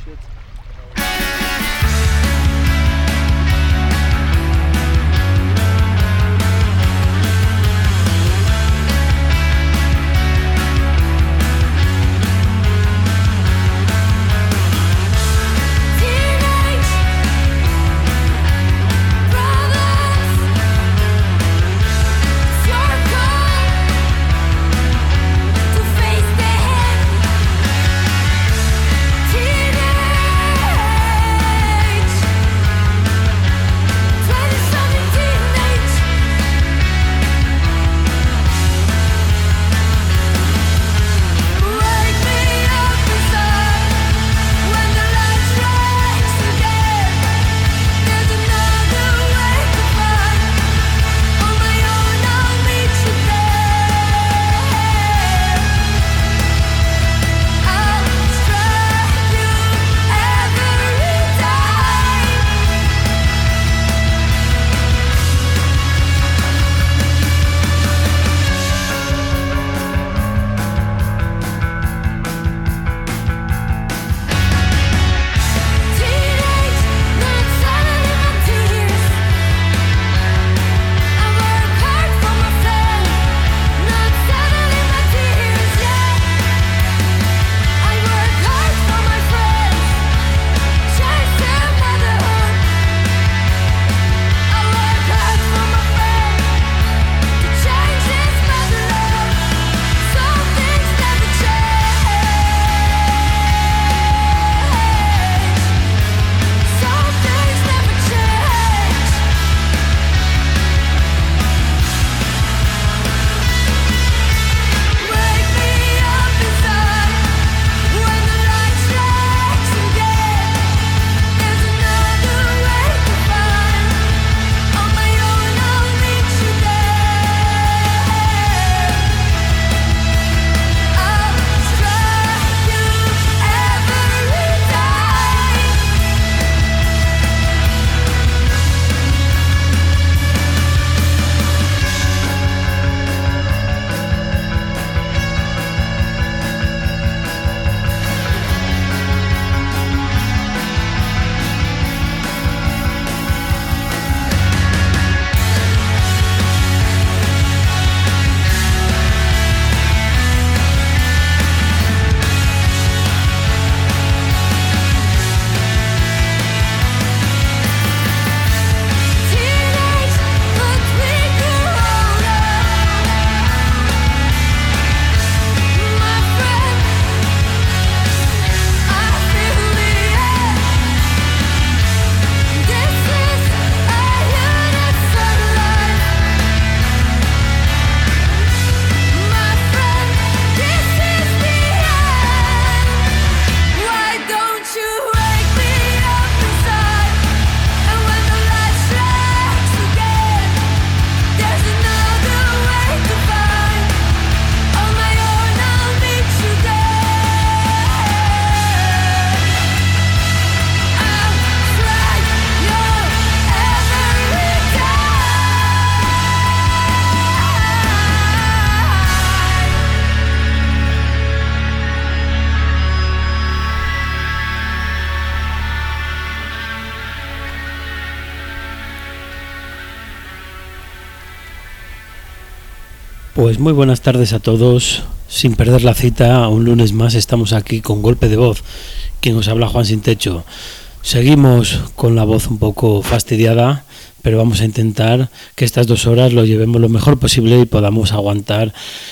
Pues muy buenas tardes a todos. Sin perder la cita, un lunes más estamos aquí con Golpe de Voz. Quien os habla, Juan Sin Techo. Seguimos con la voz un poco fastidiada, pero vamos a intentar que estas 2 horas lo llevemos lo mejor posible y podamos aguantar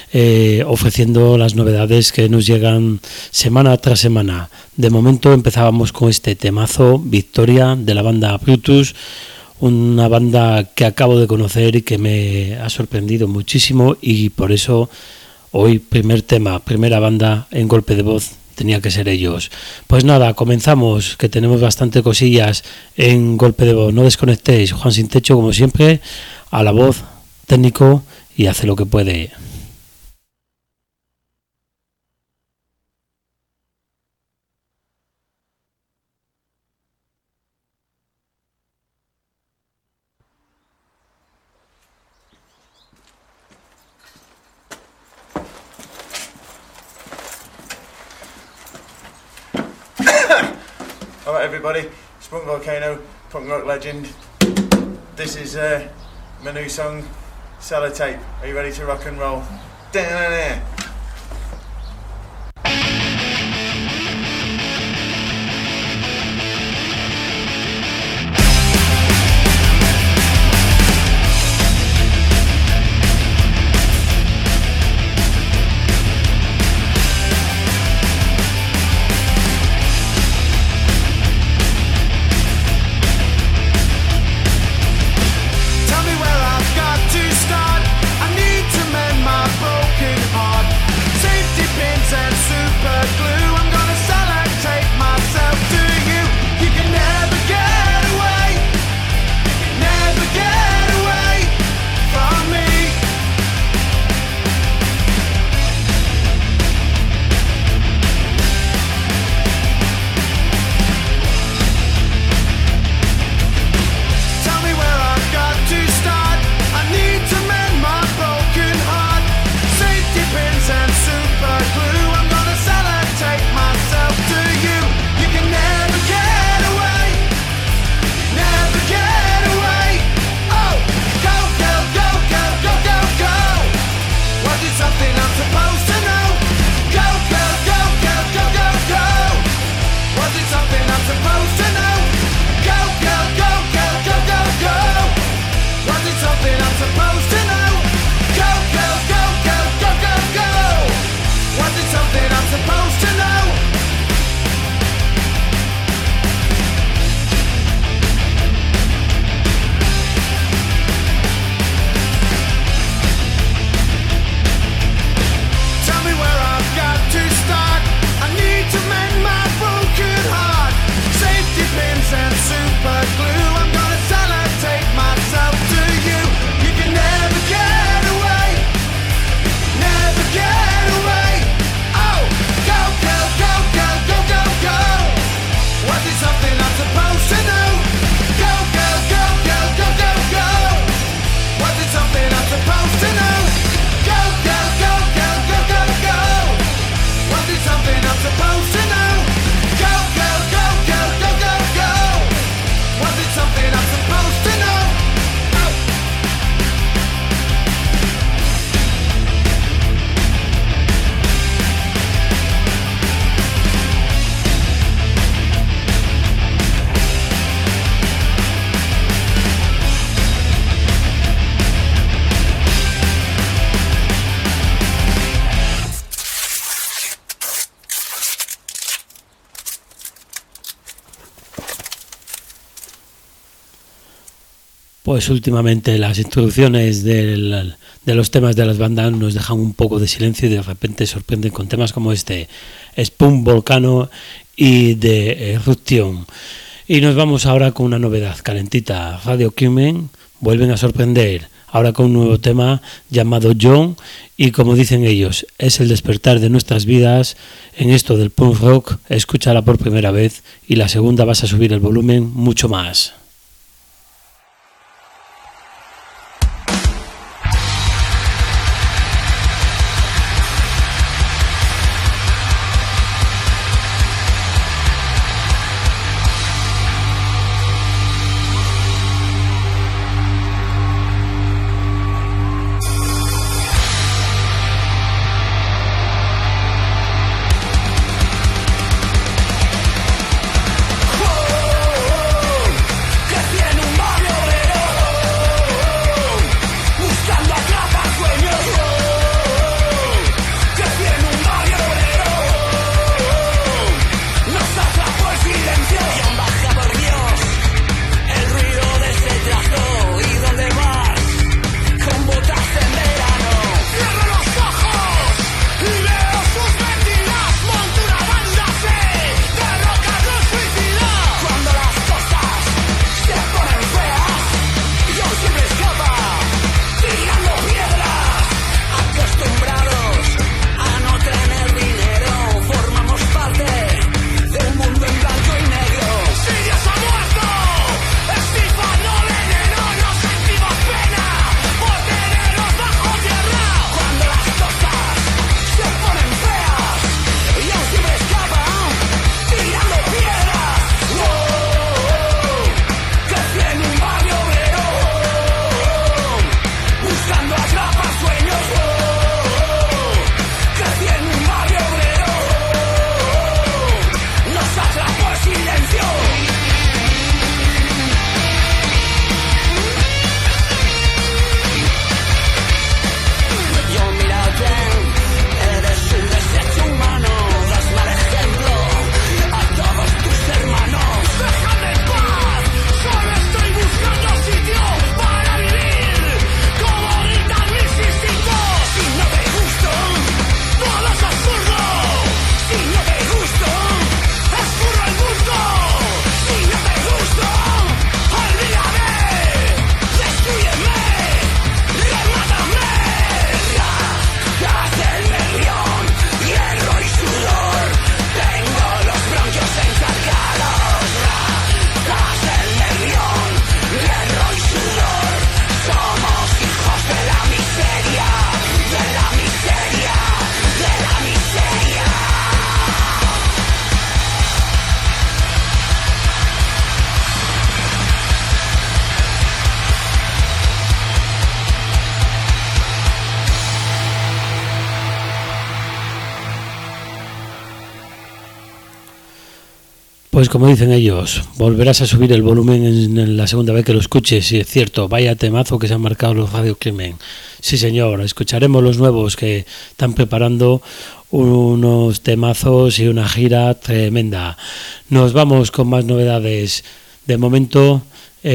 ofreciendo las novedades que nos llegan semana tras semana. De momento empezábamos con este temazo, Victoria, de la banda Brutus, una banda que acabo de conocer y que me ha sorprendido muchísimo, y por eso hoy primera banda en Golpe de Voz tenía que ser ellos. Pues nada, comenzamos, que tenemos bastante cosillas en Golpe de Voz. No desconectéis, Juan Sin Techo como siempre a la voz, técnico, y hace lo que puede. Right, everybody, Spunk Volcano, punk rock legend. This is my new song, Sellotape. Are you ready to rock and roll? Da-na-na. Pues últimamente las introducciones de los temas de las bandas nos dejan un poco de silencio y de repente sorprenden con temas como este, Spunk Volcano y de Eruption. Y nos vamos ahora con una novedad calentita. Radio Cumen vuelven a sorprender, ahora con un nuevo tema llamado John, y como dicen ellos, es el despertar de nuestras vidas en esto del punk rock. Escúchala por primera vez y la segunda vas a subir el volumen mucho más. Pues como dicen ellos, volverás a subir el volumen en la segunda vez que lo escuches, y es cierto, vaya temazo que se han marcado los Radio Crimen. Sí señor, escucharemos los nuevos que están preparando unos temazos y una gira tremenda. Nos vamos con más novedades. De momento,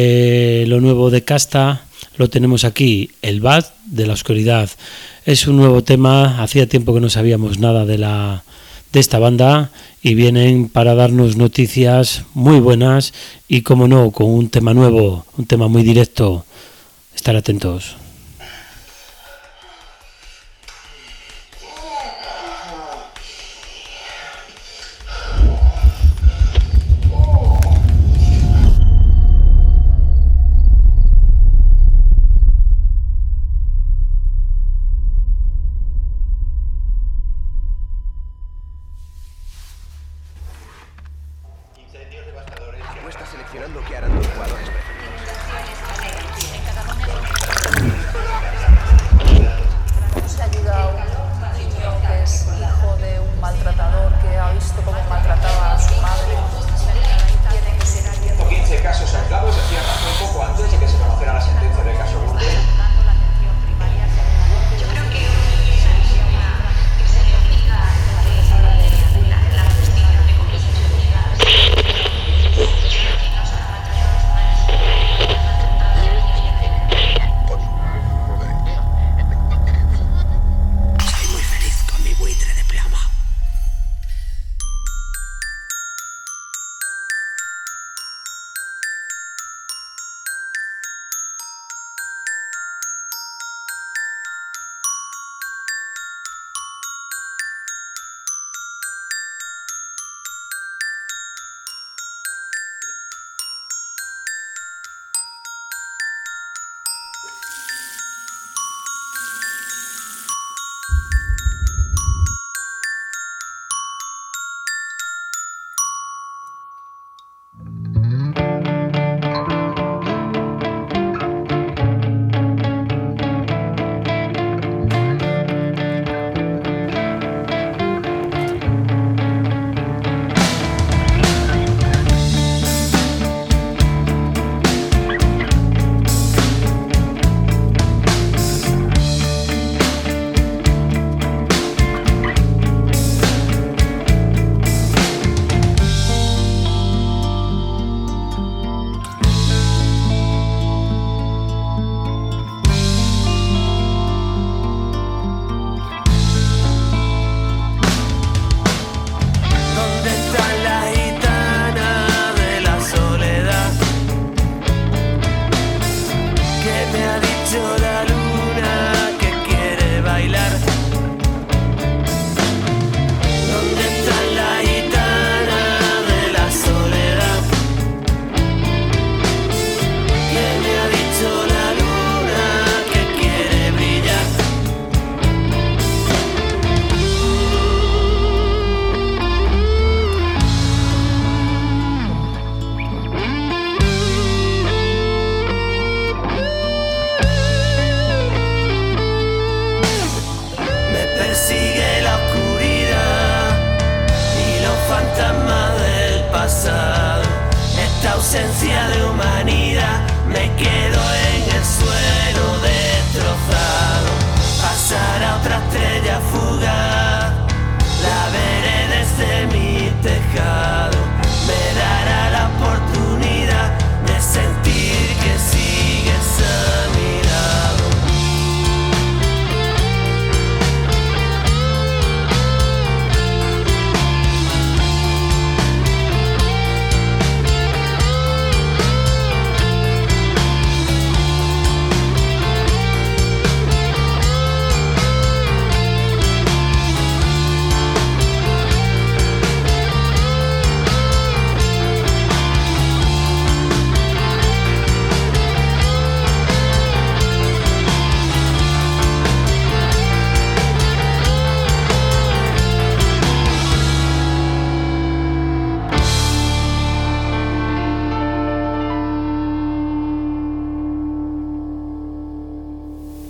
lo nuevo de Casta lo tenemos aquí, El Bad de la Oscuridad. Es un nuevo tema, hacía tiempo que no sabíamos nada de esta banda y vienen para darnos noticias muy buenas y, como no, con un tema nuevo, un tema muy directo. Estar atentos.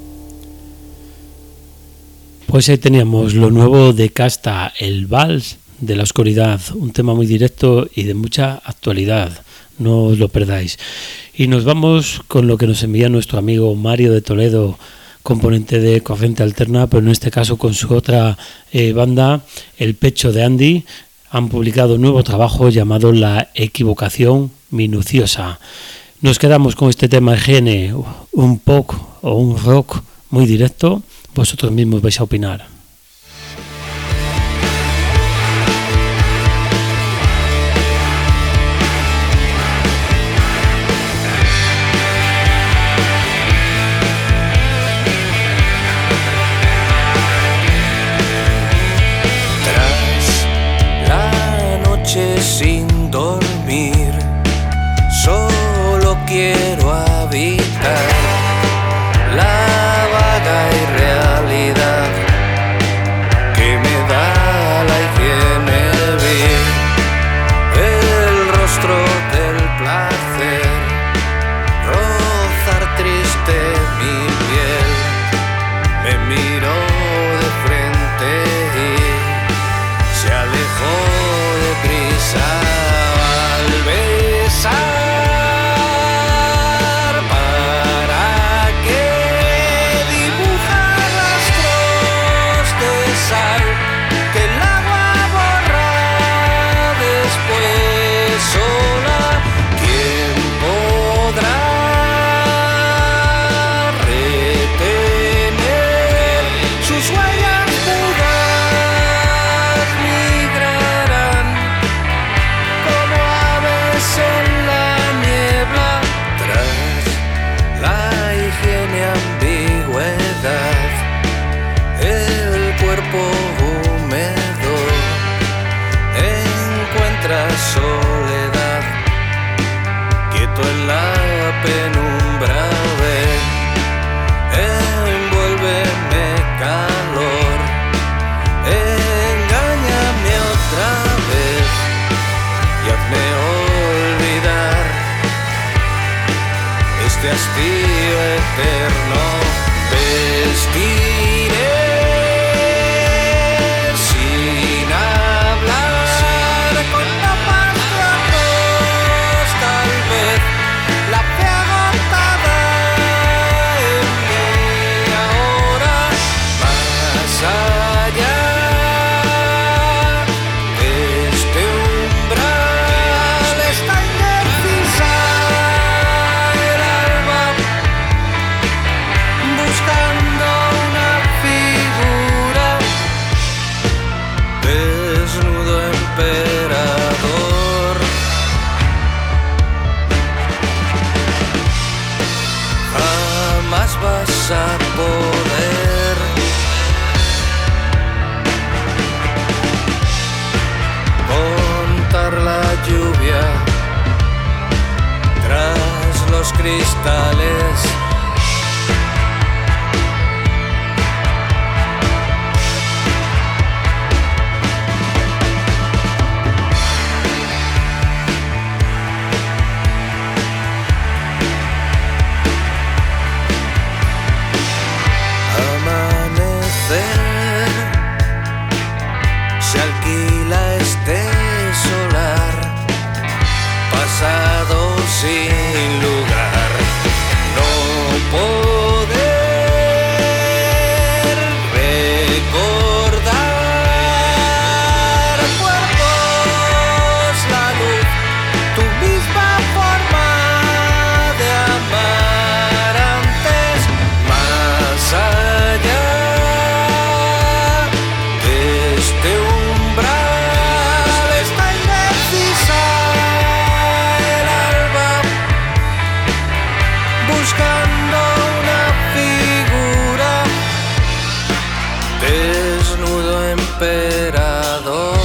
Pues ahí teníamos lo nuevo de Casta, El Vals de la oscuridad, un tema muy directo y de mucha actualidad, no os lo perdáis. Y nos vamos con lo que nos envía nuestro amigo Mario de Toledo, componente de Corriente Alterna, pero en este caso con su otra banda, El Pecho de Andy. Han publicado un nuevo trabajo llamado La Equivocación Minuciosa. Nos quedamos con este tema higiene, un pop o un rock muy directo. Vosotros mismos vais a opinar. Sin dormir, solo quiero habitar la vaga irrealidad que me da la higiene, el rostro del placer, rozar triste mi piel, me miro de frente y se alejó al besar, ¿para qué dibujar rastros de sal que el agua borra después sola? ¿Quién podrá retener sus huellas mudas? Migrarán en la niebla tras la higiene, ambigüedad, el cuerpo húmedo encuentra soledad, quieto en la penumbra, envuélveme calor, engáñame otra vez y hazme olvidar este hastío eterno. Vestiré sin hablar con tapas de arroz, tal vez la fe agotada en mí ahora, más allá de este umbral está indecisa el alma, buscando una figura, desnudo emperador. Jamás vas a poder contar la lluvia tras los cristales. Amanecer, se alquila este solar, pasado sin lugar, no poder recordar cuerpos, la luz, tu misma forma de amar antes, más allá de este umbral está indecisa el alba, buscando una figura, desnudo emperador.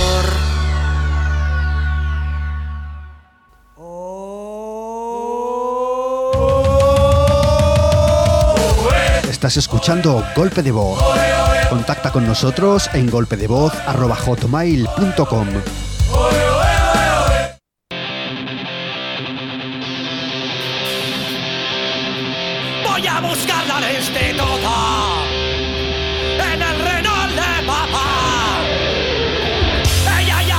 Estás escuchando Golpe de Voz. Contacta con nosotros en golpedevoz@hotmail.com. Voy a buscarla en este tota, en el Renault de papá. Ella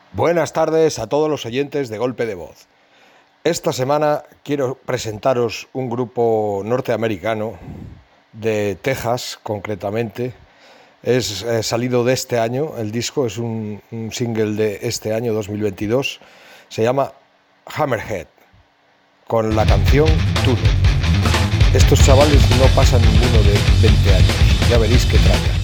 Buenas tardes a todos los oyentes de Golpe de Voz. Esta semana quiero presentaros un grupo norteamericano de Texas, concretamente. Es salido de este año, el disco es un single de este año 2022. Se llama Hammerhead, con la canción Tunnel. Estos chavales no pasan ninguno de 20 años, ya veréis qué tralla.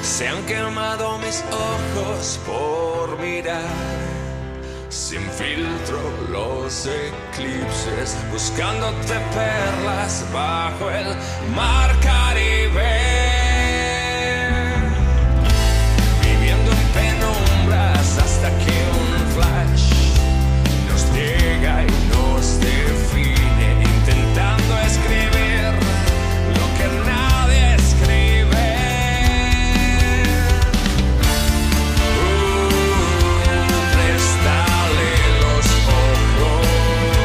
Se han quemado mis ojos por mirar sin filtro los eclipses, buscándote perlas bajo el mar Caribe, viviendo en penumbras hasta que un flash nos llega y nos define, intentando escribir lo que nadie escribe.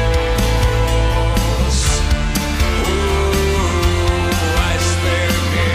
A este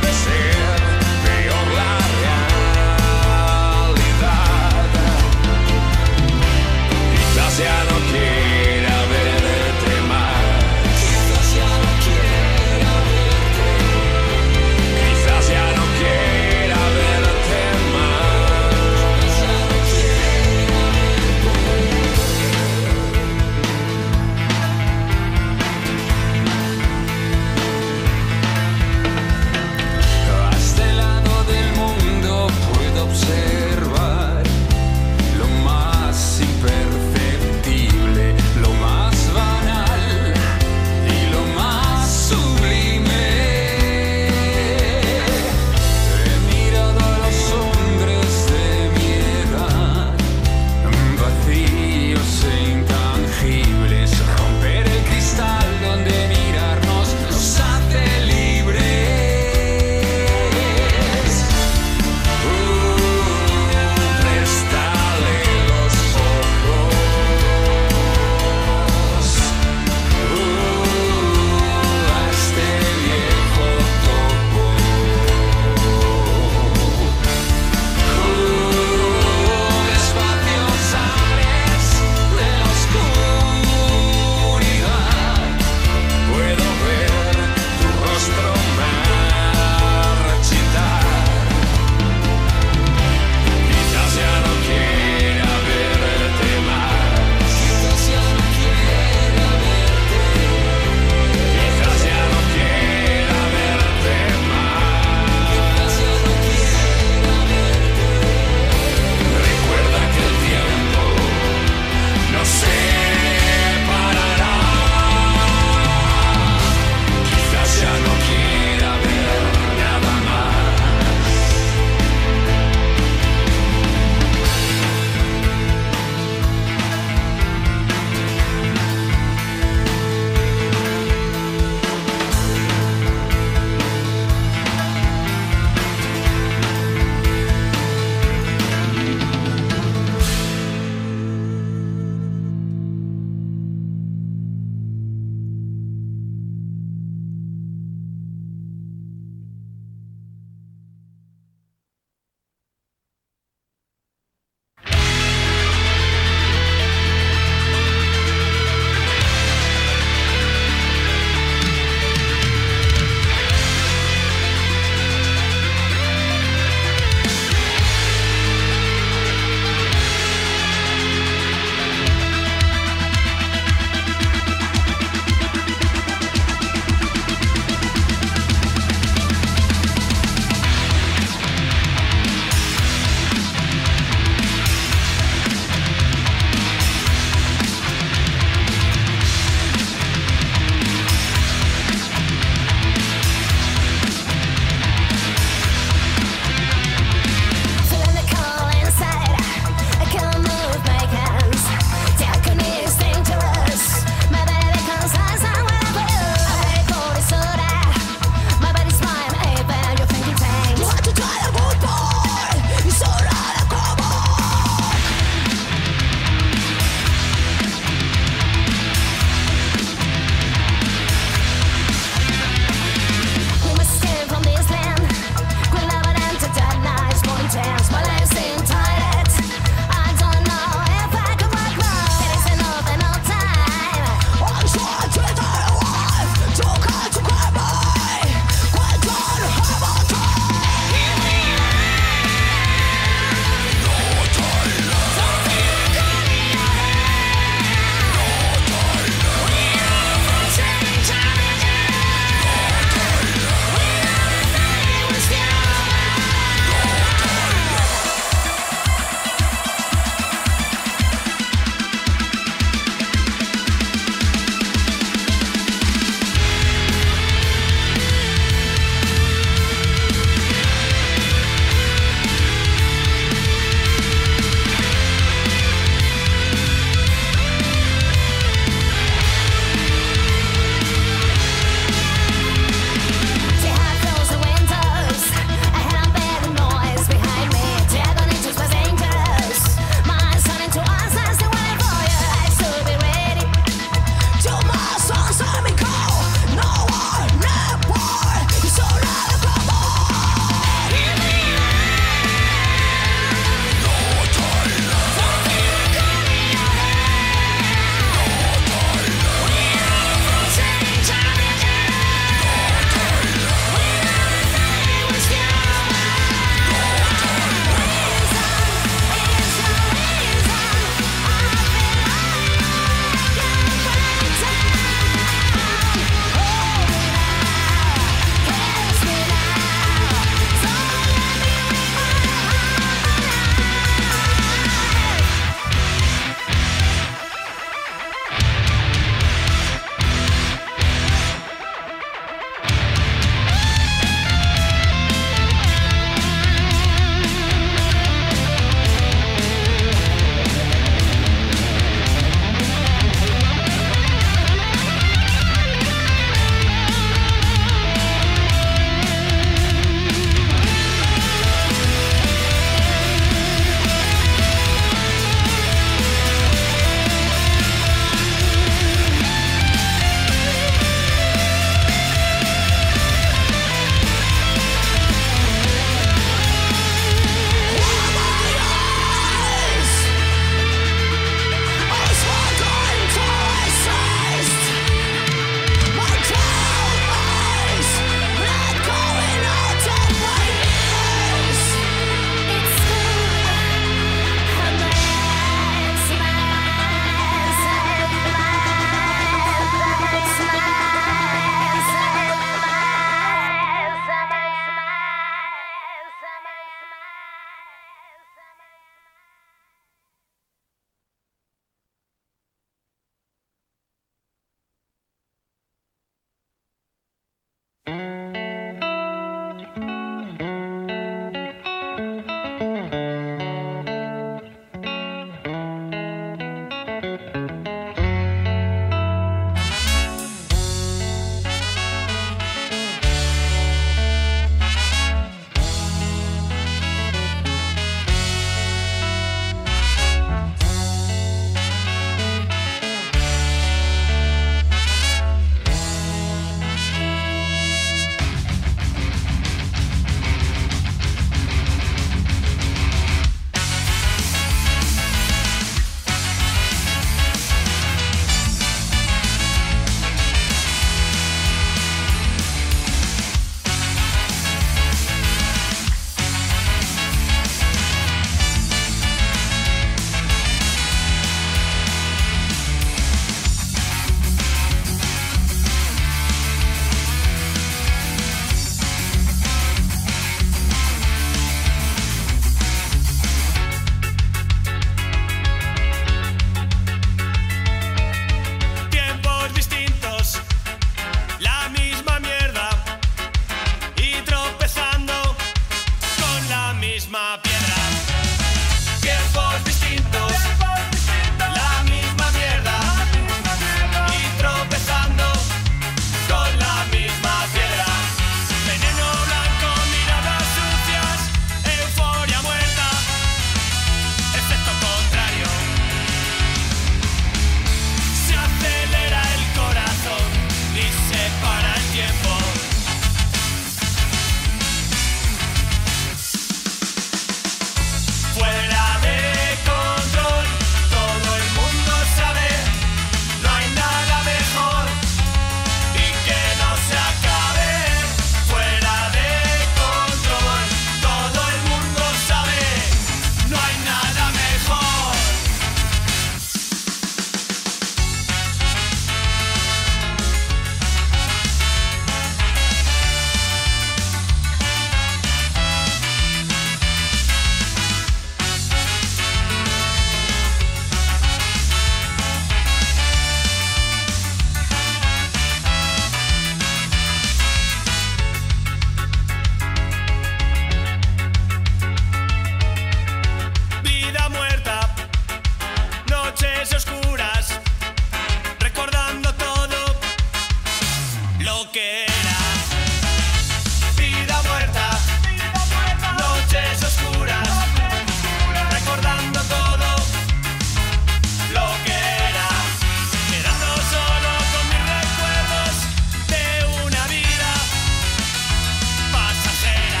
era. Vida muerta, noches oscuras, recordando todo lo que era, quedando solo con mis recuerdos de una vida pasajera.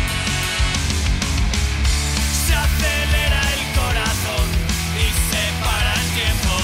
Se acelera el corazón y se para el tiempo.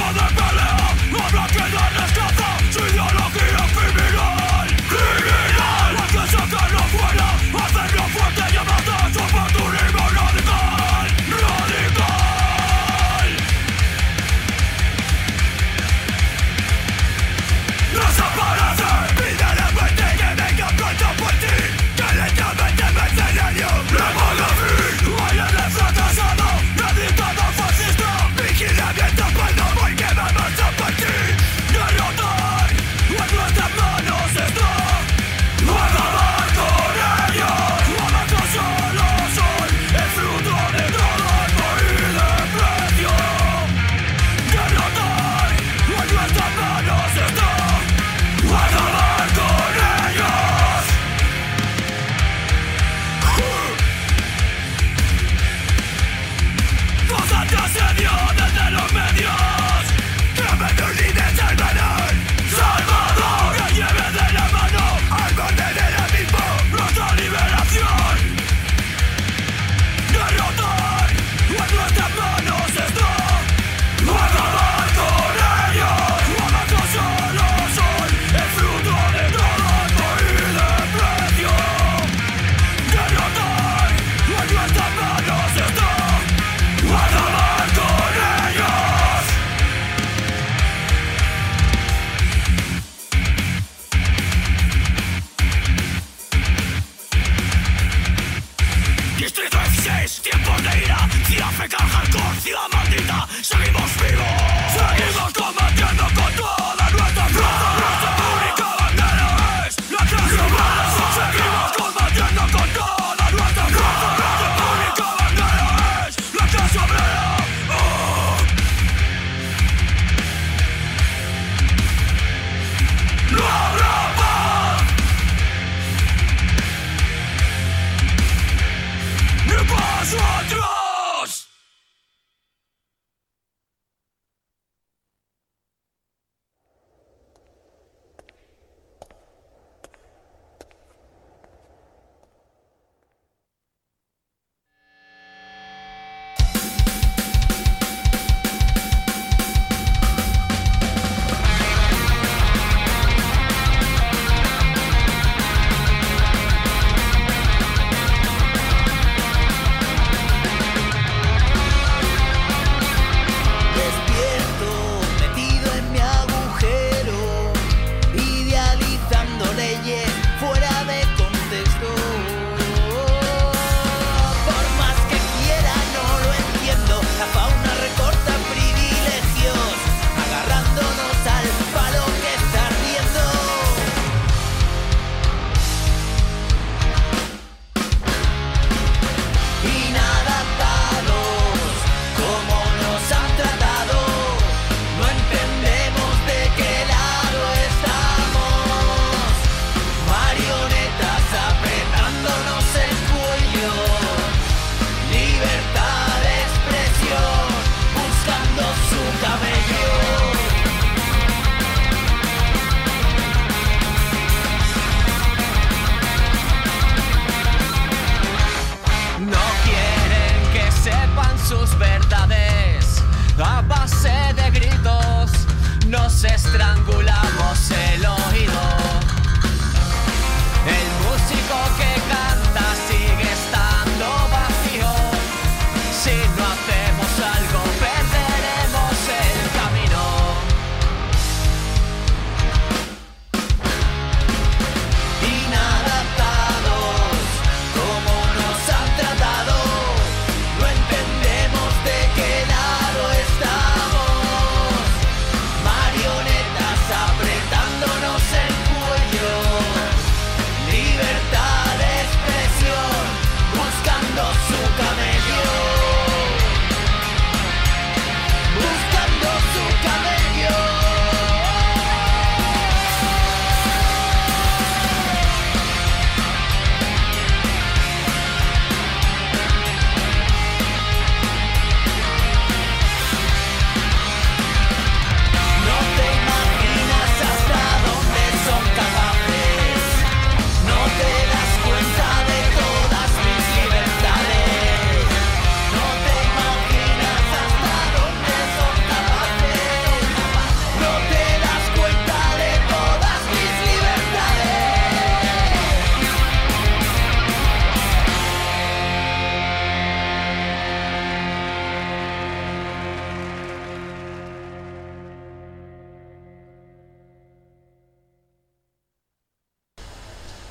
Marionetas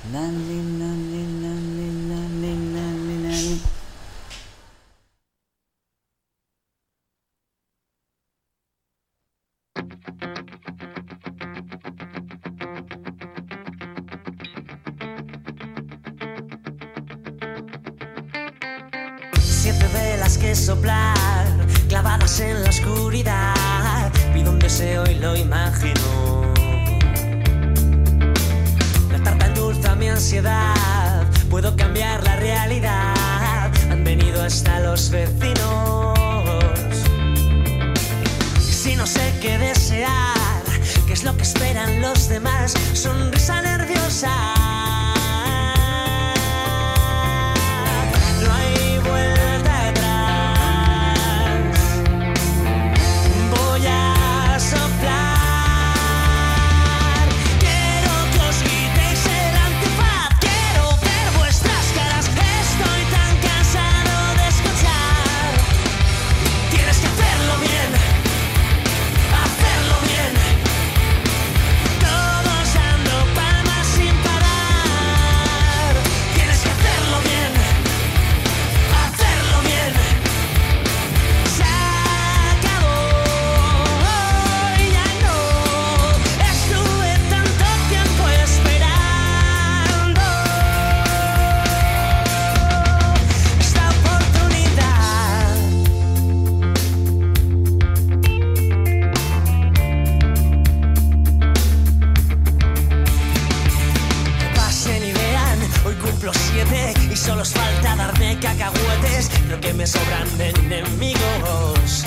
Siete velas que soplar, clavadas en la oscuridad. Pido un deseo y lo imagino. La tarta endulza mi ansiedad. Puedo cambiar la realidad. Han venido hasta los vecinos. Y si no sé qué desear, qué es lo que esperan los demás, sonrisa nerviosa. No hay vuelta atrás. Voy a soplar. Quiero que os quitéis el antifaz. Quiero ver vuestras caras. Estoy tan cansado de escuchar. Tienes que hacerlo bien. Hacerlo bien. Todos dando palmas sin parar. Tienes que hacerlo bien. Hacerlo bien. Se acabó y ya no. Estuve tanto tiempo esperando esta oportunidad. Que pasen y vean, hoy cumplo 7 y solo os falta darme cacahuetes. Creo que me sobran enemigos.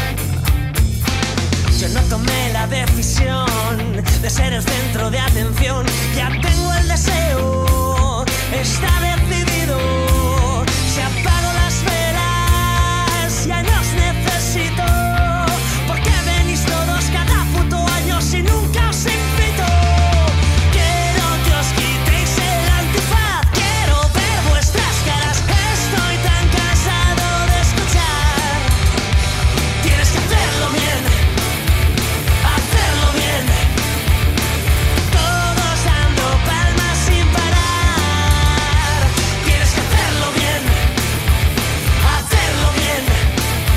Yo no tomé la decisión de ser el centro de atención. Ya tengo el deseo, está decidido. Si apago las velas, ya no os necesito. ¿Por qué venís todos cada puto año si nunca os invito? Quiero que os quitéis el antifaz. Quiero ver vuestras caras. Estoy tan cansado de escuchar. Tienes que hacerlo bien. Hacerlo bien. Todos dando palmas sin parar. Tienes que hacerlo bien. Hacerlo bien.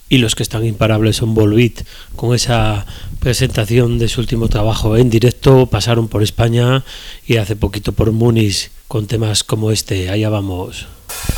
Y los que están imparables son Volbeat, con esa presentación de su último trabajo en directo. Pasaron por España y hace poquito por Múnich con temas como este. Allá vamos.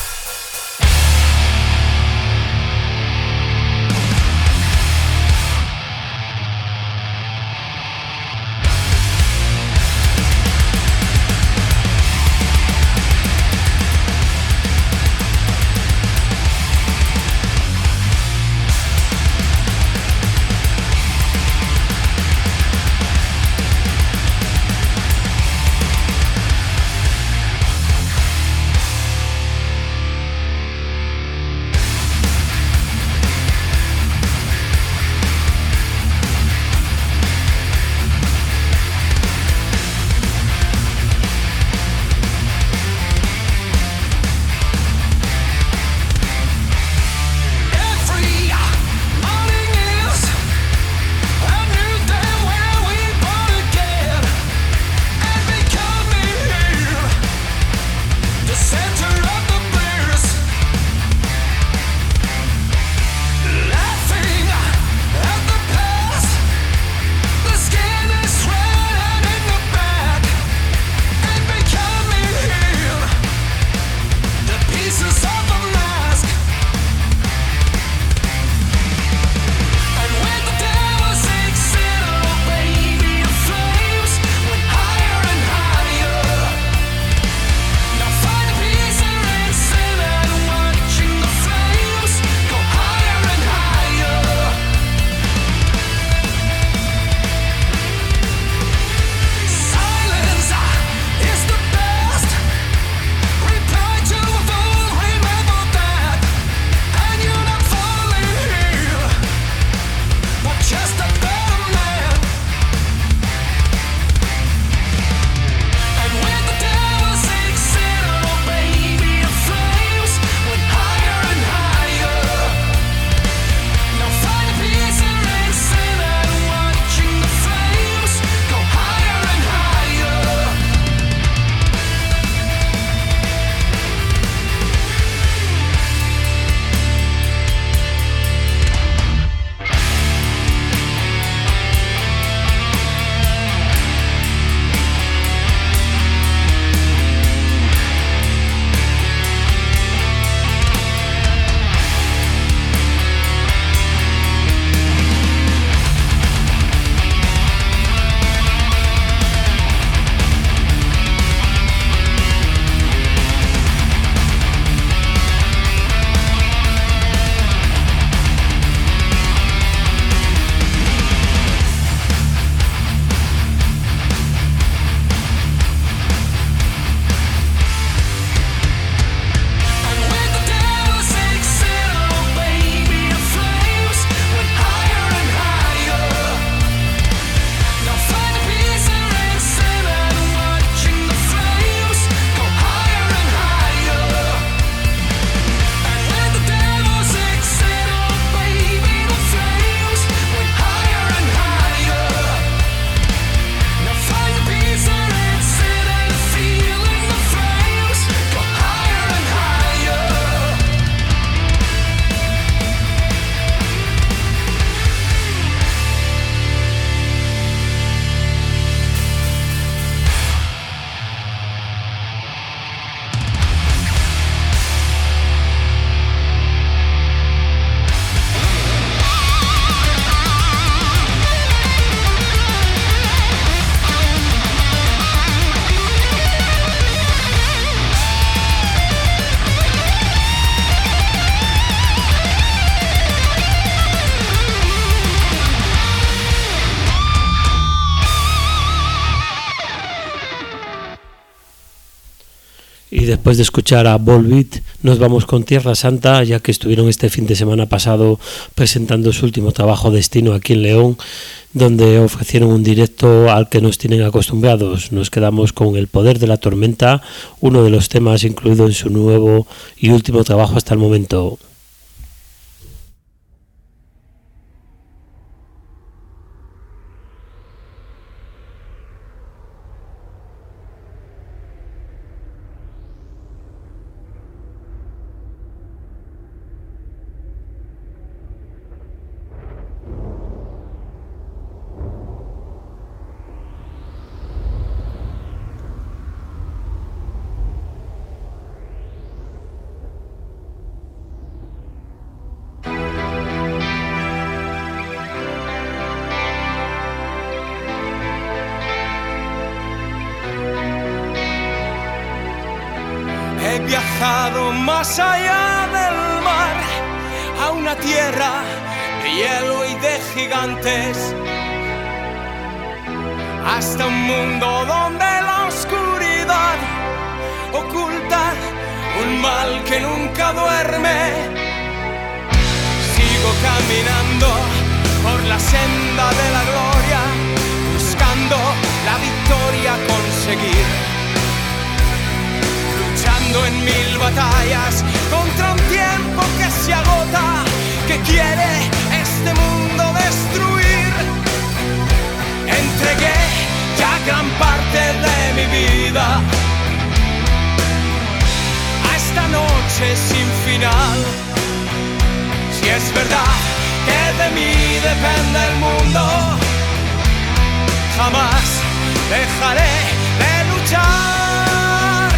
Y después de escuchar a Volbeat nos vamos con Tierra Santa, ya que estuvieron este fin de semana pasado presentando su último trabajo Destino aquí en León, donde ofrecieron un directo al que nos tienen acostumbrados. Nos quedamos con El Poder de la Tormenta, uno de los temas incluido en su nuevo y último trabajo hasta el momento. He viajado más allá del mar, a una tierra de hielo y de gigantes, hasta un mundo donde la oscuridad oculta un mal que nunca duerme. Sigo caminando por la senda de la gloria, buscando la victoria a conseguir, luchando en 1000 batallas contra un tiempo que se agota, que quiere este mundo destruir. Entregué ya gran parte de mi vida a esta noche sin final. Si es verdad que de mí depende el mundo, jamás dejaré de luchar.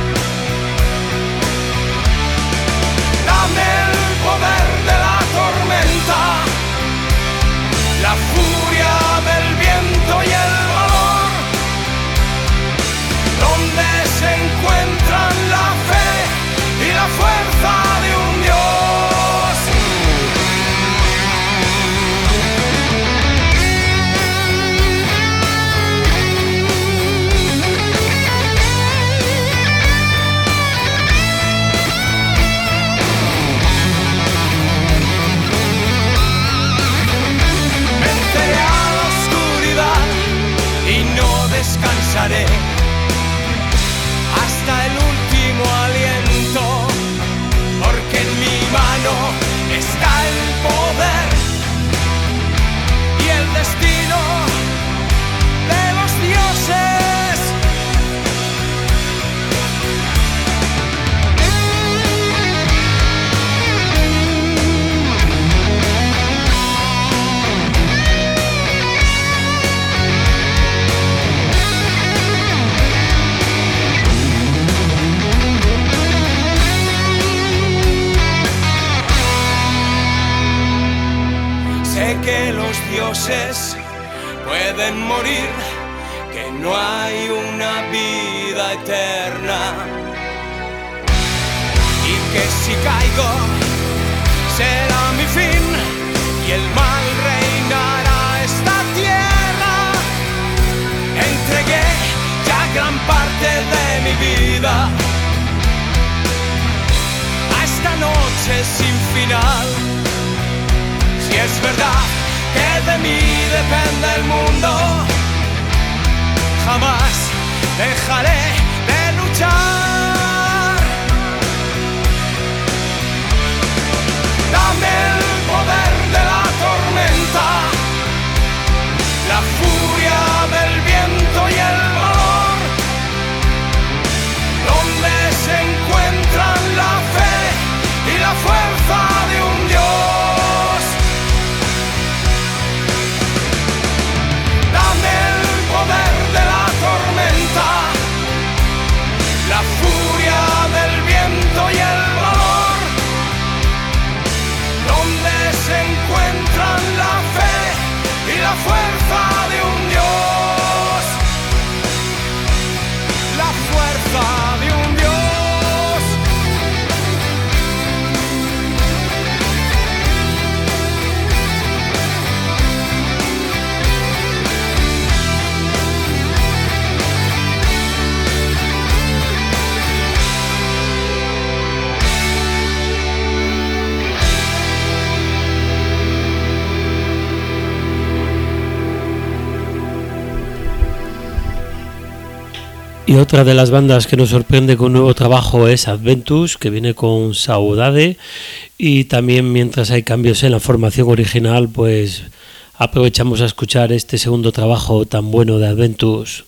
Dame el poder de la tormenta, la furia del viento y el valor, donde se encuentran la fe y la fuerza de un Dios. Descansaré hasta el último aliento, porque en mi mano está el poder y el destino de los dioses. Que los dioses pueden morir, que no hay una vida eterna, y que si caigo será mi fin y el mal reinará esta tierra. Entregué ya gran parte de mi vida a esta noche sin final. Si es verdad que de mí depende el mundo, jamás dejaré de luchar. Dame el poder de la tormenta, la furia del viento y el valor, donde se encuentran la fe y la fuerza de un Dios. De la tormenta, la furia del viento y el valor, donde se encuentran la fe y la fuerza de un Dios, la fuerza de un Dios. Y otra de las bandas que nos sorprende con un nuevo trabajo es Adventus, que viene con Saudade, y también mientras hay cambios en la formación original, pues aprovechamos a escuchar este segundo trabajo tan bueno de Adventus.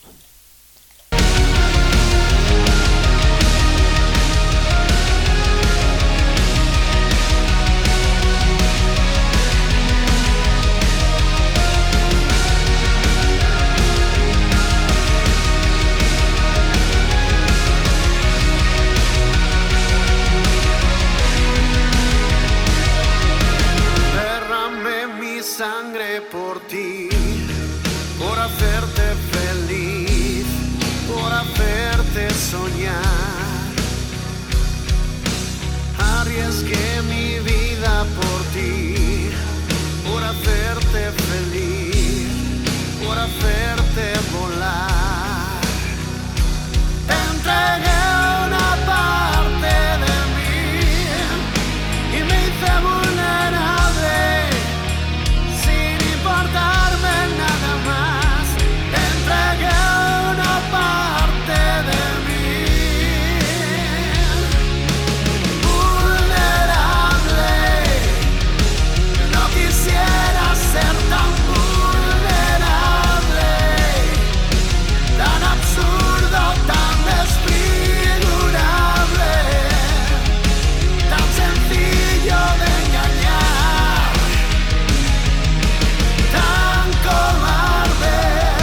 Sangre por ti, por hacerte feliz. Arriesgué mi vida por ti, por hacerte feliz, por hacerte volar. Te entregué una parte de mí y me hice vulnerable sin importarme nada más. Te entregué una parte de mí. Vulnerable, no quisiera ser tan vulnerable, tan absurdo, tan desfigurable, tan sencillo de engañar, tan cobarde.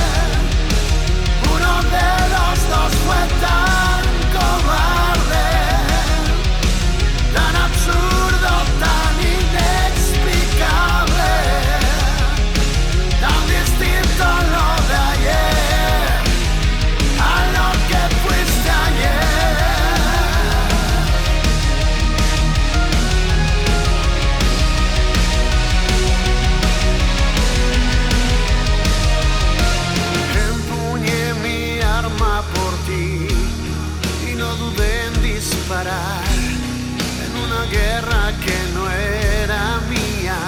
Uno de los dos fue tan cobarde, tan absurdo, tan inexplicable, tan distinto lo de ayer a lo que fuiste ayer. Empuñé mi arma por ti y no dudé en disparar en una guerra que no era mía.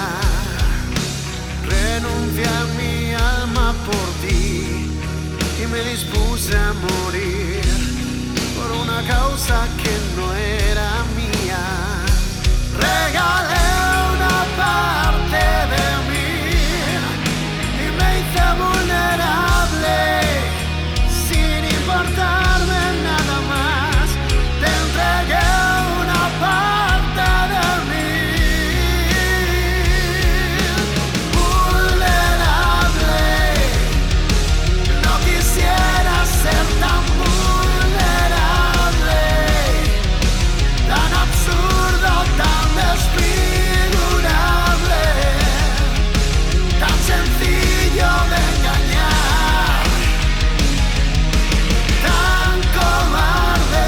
Renuncié a mi alma por ti y me dispuse a morir por una causa que no era mía. Regalé una parte de mí y me hice vulnerable sin importarme nada más. Te entregué una parte de mí. Vulnerable, no quisiera ser tan vulnerable, tan absurdo, tan desfigurable, tan sencillo de engañar, tan cobarde.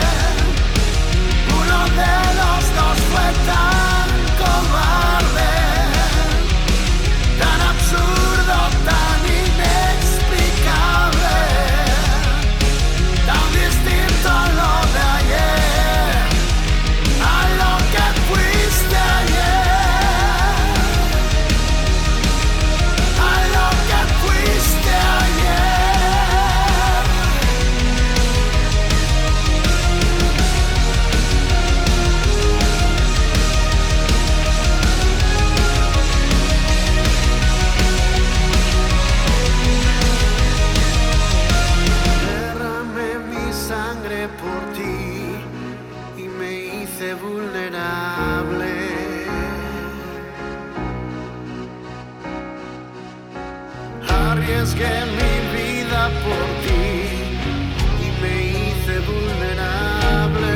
Uno de los dos fue tan cobarde, tan absurdo, tan inexplicable, tan distinto a lo de ayer a lo que fuiste ayer, a lo que fuiste ayer. Derramé mi sangre por ti y me hice vulnerable. Arriesgué mi vida por ti y me hice vulnerable.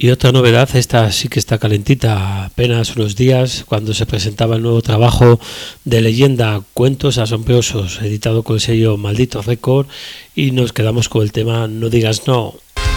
Y otra novedad, esta sí que está calentita, apenas unos días, cuando se presentaba el nuevo trabajo de Leyenda, Cuentos Asombrosos, editado con el sello Maldito Record, y nos quedamos con el tema No Digas No.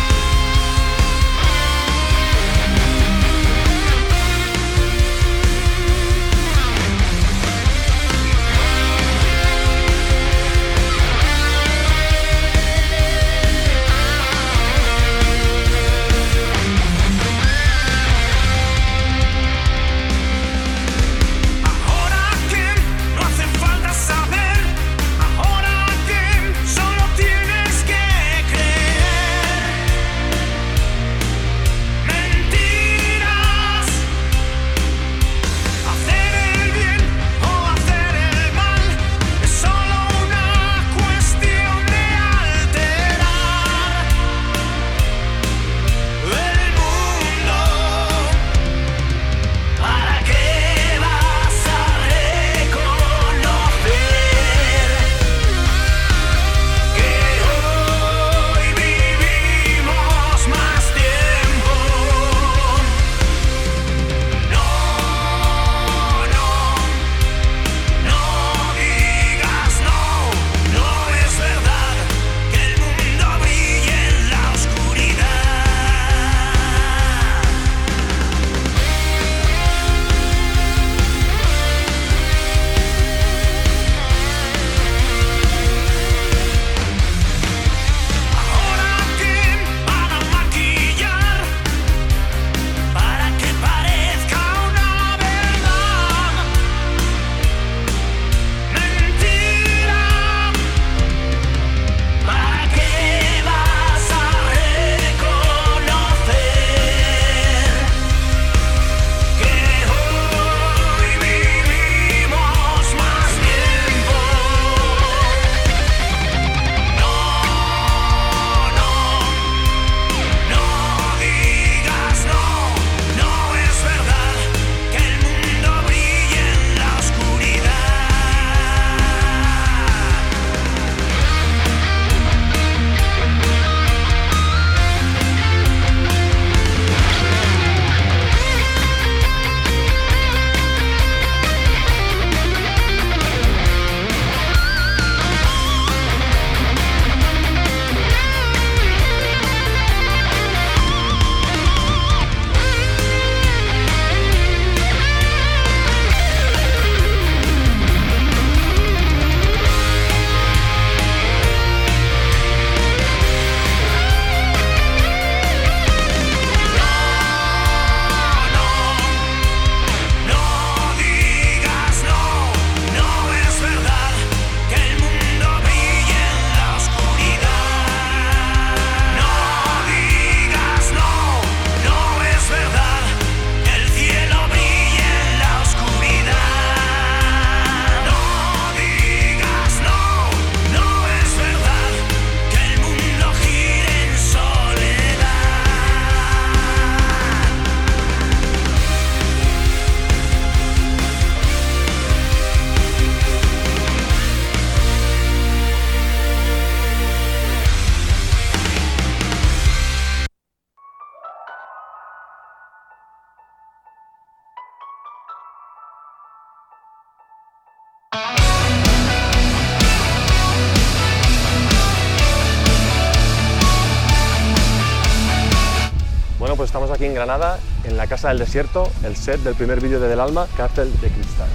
Bueno, pues estamos aquí en Granada, en la Casa del Desierto, el set del primer vídeo de Del Alma, Cárcel de Cristal.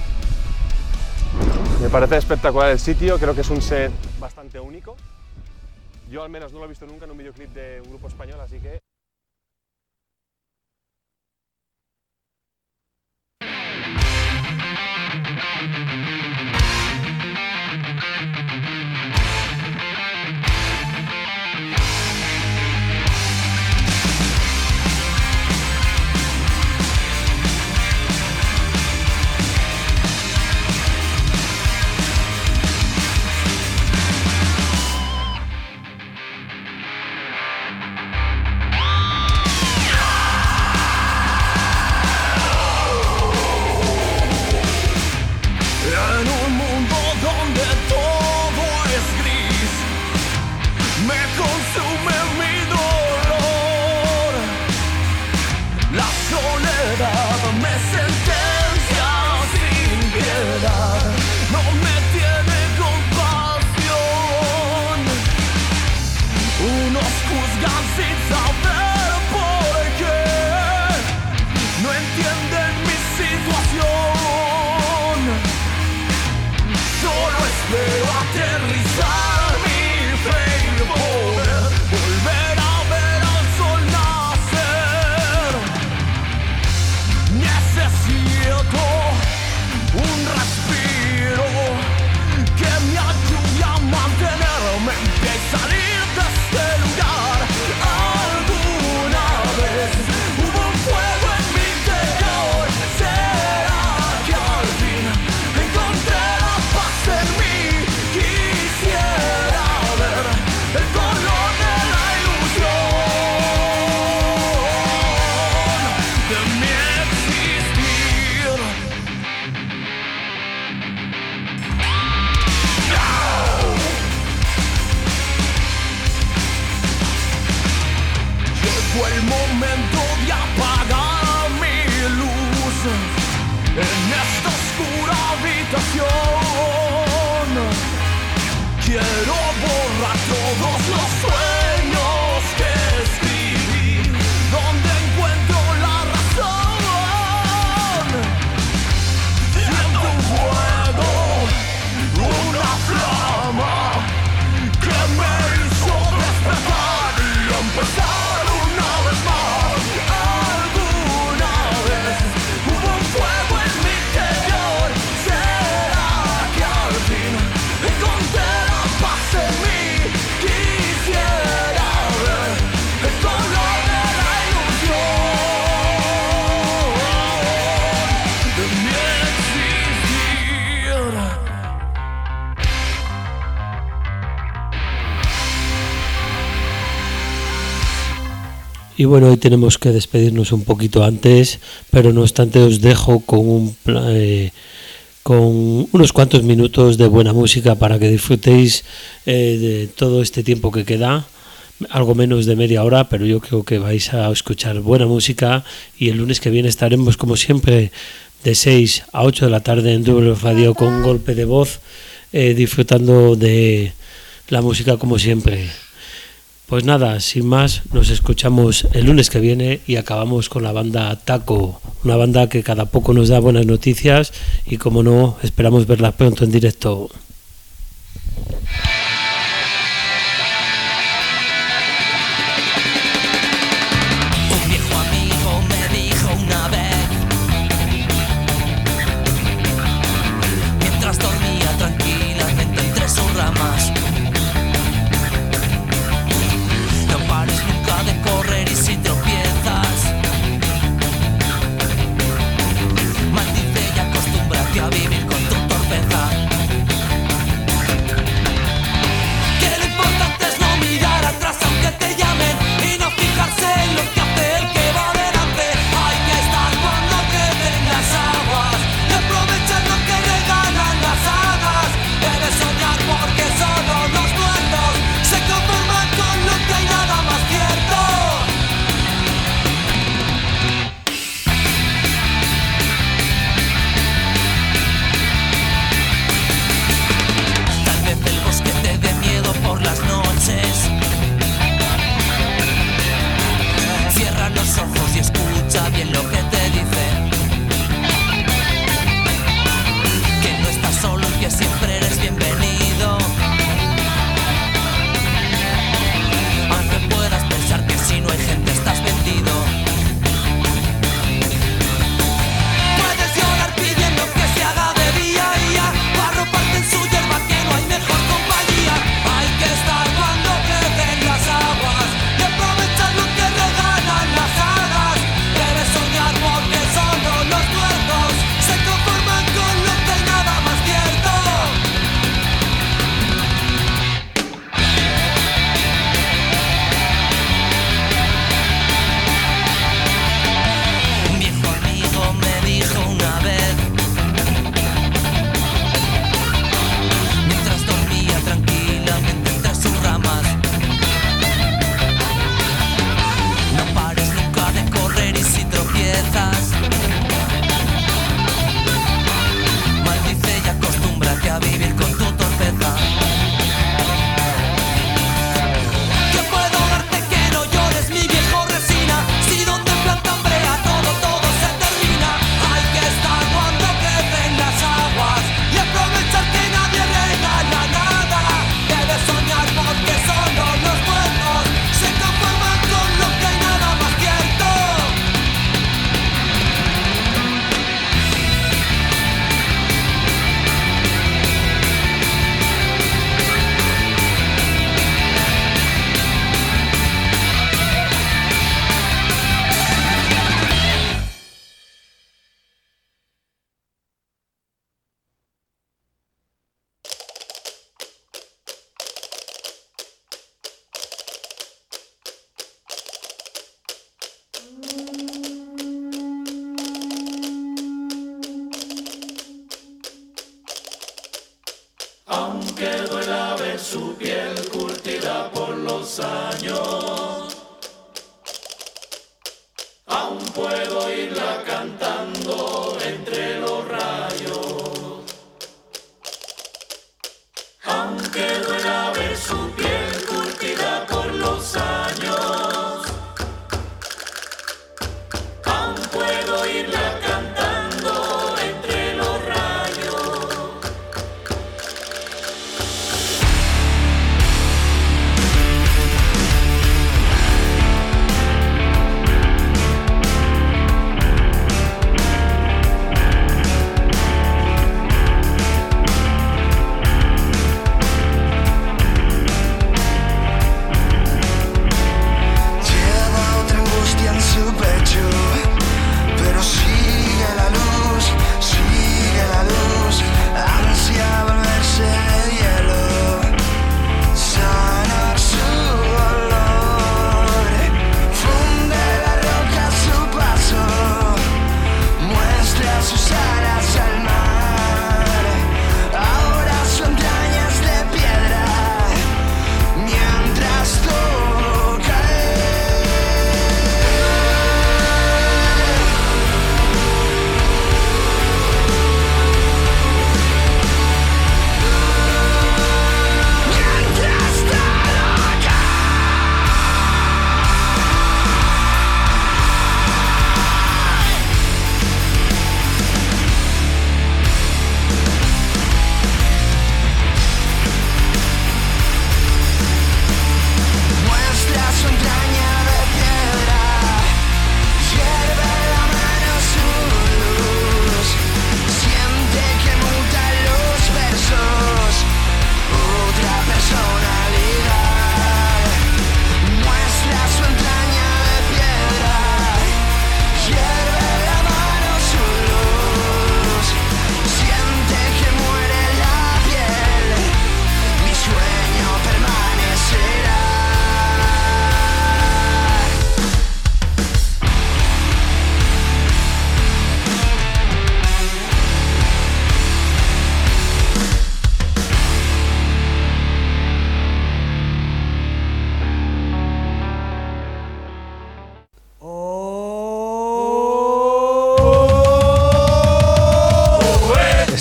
Me parece espectacular el sitio, creo que es un set bastante único. Yo al menos no lo he visto nunca en un videoclip de un grupo español, así que... Y bueno, hoy tenemos que despedirnos un poquito antes, pero no obstante os dejo con con unos cuantos minutos de buena música para que disfrutéis de todo este tiempo que queda, algo menos de media hora, pero yo creo que vais a escuchar buena música, y el lunes que viene estaremos como siempre de 6 a 8 de la tarde en Double Radio con Golpe de Voz, disfrutando de la música como siempre. Pues nada, sin más, nos escuchamos el lunes que viene y acabamos con la banda Taco, una banda que cada poco nos da buenas noticias y, como no, esperamos verla pronto en directo. Un viejo amigo me dijo una vez, mientras dormía tranquilamente entre sus ramas: no pares nunca de correr, y si tropiezas, maldice y acostúmbrate a vivir con tu torpeza. Que lo importante es no mirar atrás aunque te llamen, y no fijarse en lo que hace el que va delante. Hay que estar cuando crecen las aguas y aprovechar lo que regalan las hadas. Debes soñar porque solo los muertos se conforman con lo que hay, nada más cierto. Tal vez el bosque te dé miedo por las noches. Cierra los ojos y escucha bien lo que te dice, que no estás solo y que siempre eres bienvenido. Aunque puedas pensar que si no hay gente estás vendido. Puedes llorar pidiendo que se haga de día y ya, arroparte en su hierba, que no hay mejor compañía. Hay que estar cuando crecen las aguas y aprovechar lo que regalan las hadas. Debes soñar porque solo los muertos se conforman con lo que hay, nada más cierto. Un viejo amigo me dijo una vez, mientras dormía tranquilamente entre sus ramas: no pares nunca de correr, y si tropiezas, maldice y acostúmbrate a vivir con tu torpeza. ¿Qué puedo darte que no llores, mi viejo resina? Si donde plantan brea todo se termina. Hay que estar cuando crecen las aguas y aprovechar que nadie regala nada. Debes soñar porque solo los muertos se conforman con lo que hay, nada más cierto. Aunque duela ver su piel curtida por los años, aún puedo oírla cantando entre los rayos. Aunque duela ver su piel curtida por los años, aún puedo oírla cantando entre los rayos.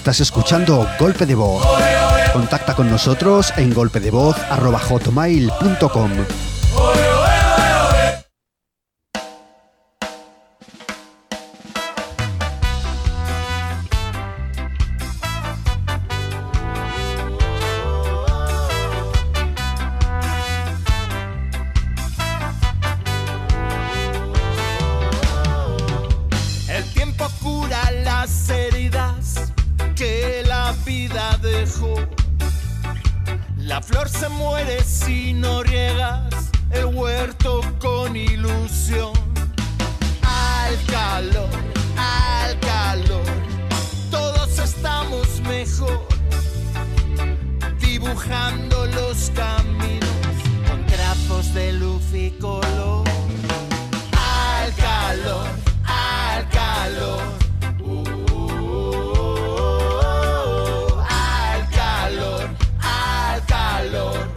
Estás escuchando Golpe de Voz. Contacta con nosotros en golpedevoz@hotmail.com. El tiempo cura las heridas que la vida dejó. La flor se muere si no riegas el huerto con ilusión. Al calor, todos estamos mejor, dibujando los caminos con trazos de luz y color. Al calor, al calor. Al calor, al calor.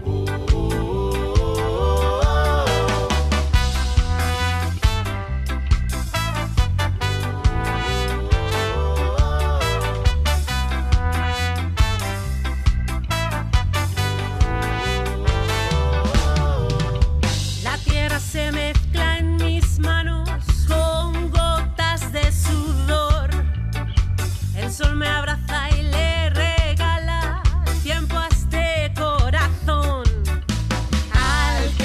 La tierra se mezcla en mis manos con gotas de sudor. El sol me abraza y le regala tiempo a este corazón. Al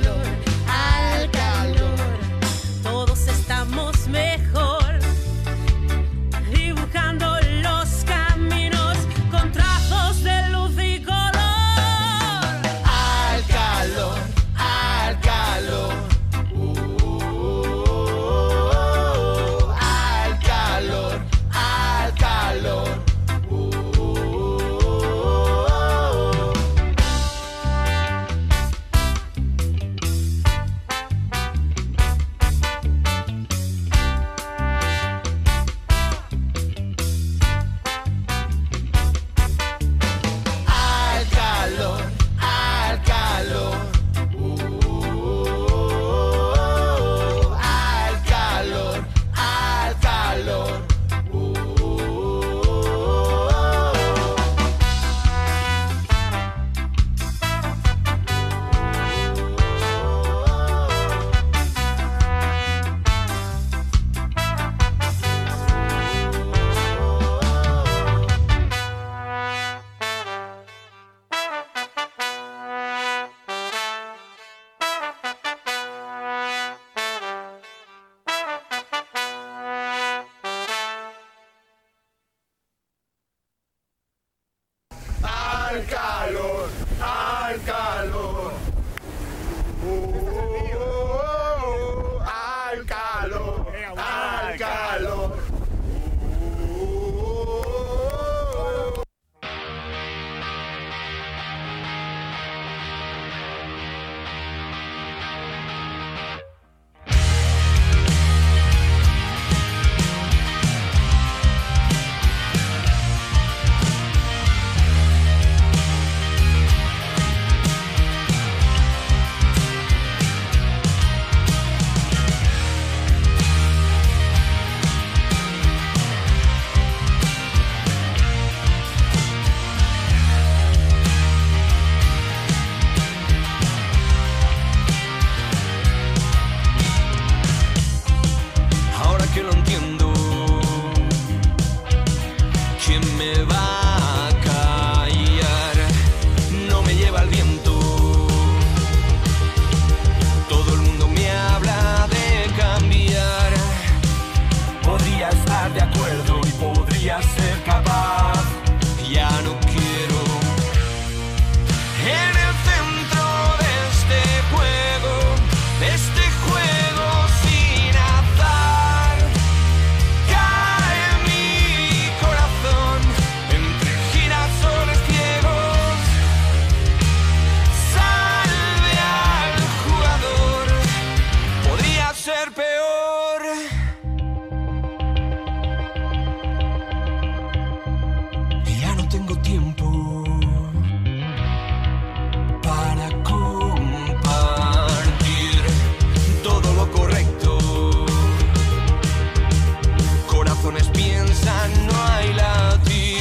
calor, todos estamos mejor, dibujando los caminos con trazos de luz y color. Al calor, al calor. Al calor, al calor. Al calor, al calor. Al calor, al calor. Al calor, al calor. Al calor, al calor. Ahora que lo entiendo, ¿quién me va a callar? No me lleva el viento. Todo el mundo me habla de cambiar. Podría estar de acuerdo y podría ser capaz. Ya no quiero. En el centro de este juego sin azar, cae mi corazón entre girasoles ciegos. Salve al jugador, podría ser peor. Ya no tengo tiempo para compartir todo lo correcto. Corazones piensan, no hay latir.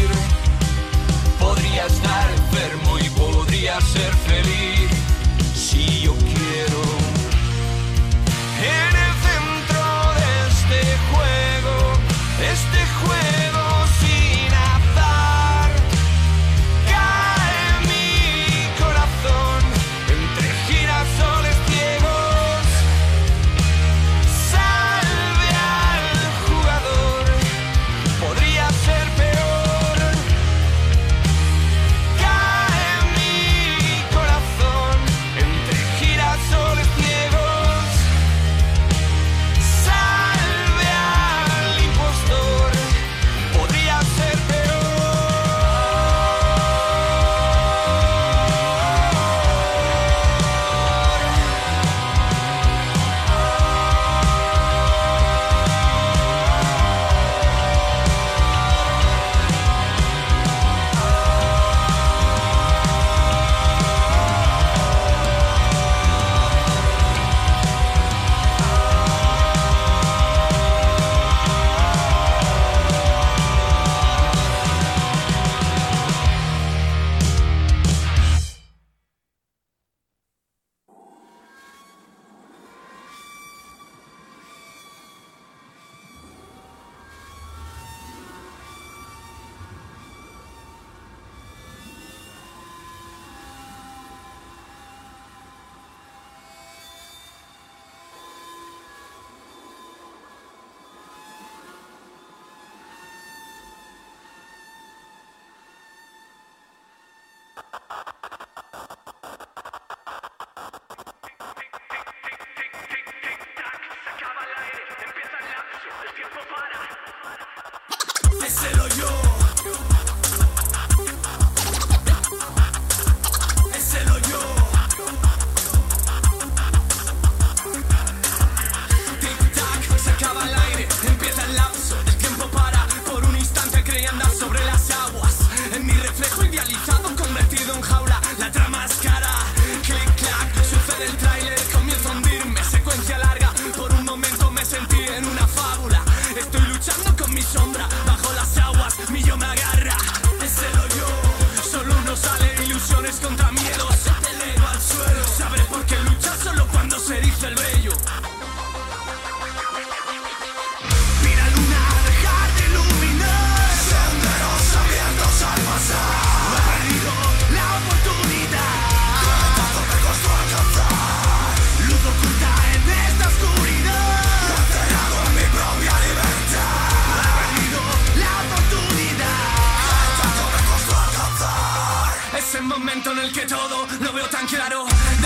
momento en el que todo lo veo tan claro.